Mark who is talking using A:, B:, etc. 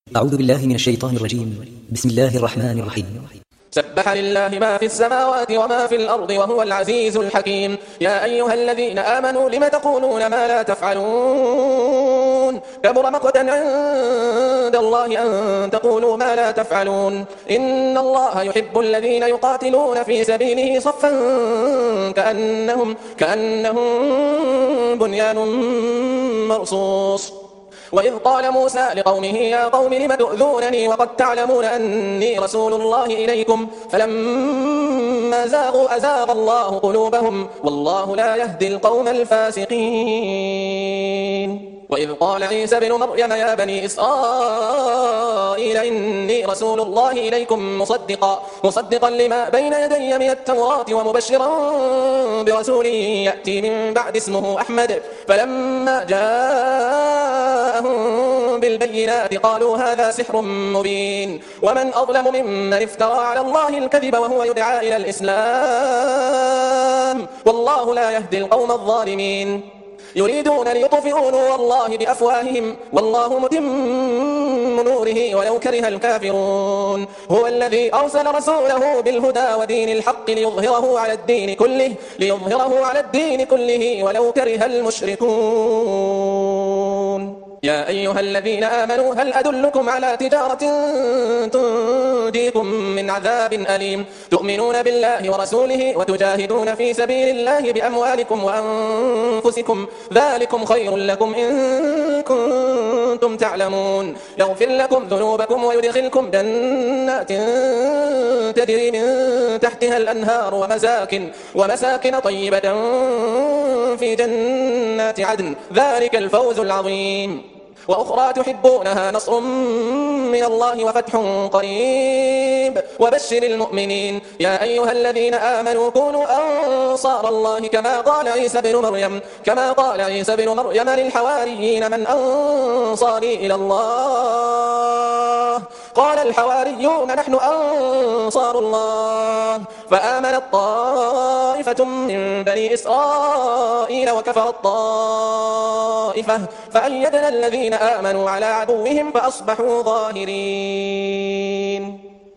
A: أعوذ بالله من الشيطان الرجيم. بسم الله الرحمن الرحيم.
B: سبح لله ما في السماوات وما في الأرض وهو العزيز الحكيم. يا أيها الذين آمنوا لم تقولون ما لا تفعلون؟ كبر مقتا عند الله أن تقولوا ما لا تفعلون. إن الله يحب الذين يقاتلون في سبيله صفا كأنهم بنيان مرصوص. وإذ قال موسى لقومه يا قوم لم تؤذونني وقد تعلمون أني رسول الله إليكم فلما زاغوا أزاغ الله قلوبهم والله لا يهدي القوم الفاسقين. وإذ قال عيسى بن مريم يا بني إسرائيل إني رسول الله إليكم مصدقا لما بين يدي من التوراة ومبشرا برسول يأتي من بعد اسمه أحمد. فلما جاءهم بالبينات قالوا هذا سحر مبين ومن أظلم ممن افترى على الله الكذب وهو يدعى إلى الإسلام والله لا يهدي القوم الظالمين. يريدون ليطفئوا نور الله بأفواههم والله متم نوره ولو كره الكافرون. هو الذي أرسل رسوله بالهدى ودين الحق ليظهره على الدين كله ولو كره المشركون. يا أيها الذين آمنوا هل أدلكم على تجارة تنجيكم من عذاب أليم تؤمنون بالله ورسوله وتجاهدون في سبيل الله بأموالكم وأنفسكم ذلكم خير لكم إن كنتم تعلمون. يغفر لكم ذنوبكم ويدخلكم جنات تجري من تحتها الأنهار ومساكن طيبة في جنات عدن ذلك الفوز العظيم. وأخرى تحبونها نصر من الله وفتح قريب وبشر المؤمنين. يا أيها الذين آمنوا كونوا أنصار الله كما قال عيسى بن مريم للحواريين من أنصاري إلى الله قال الحواريون نحن أنصار الله. فآمنت طائفة من بني إسرائيل وكفرت طائفة فأيدنا الذين آمنوا على عدوهم فأصبحوا ظاهرين.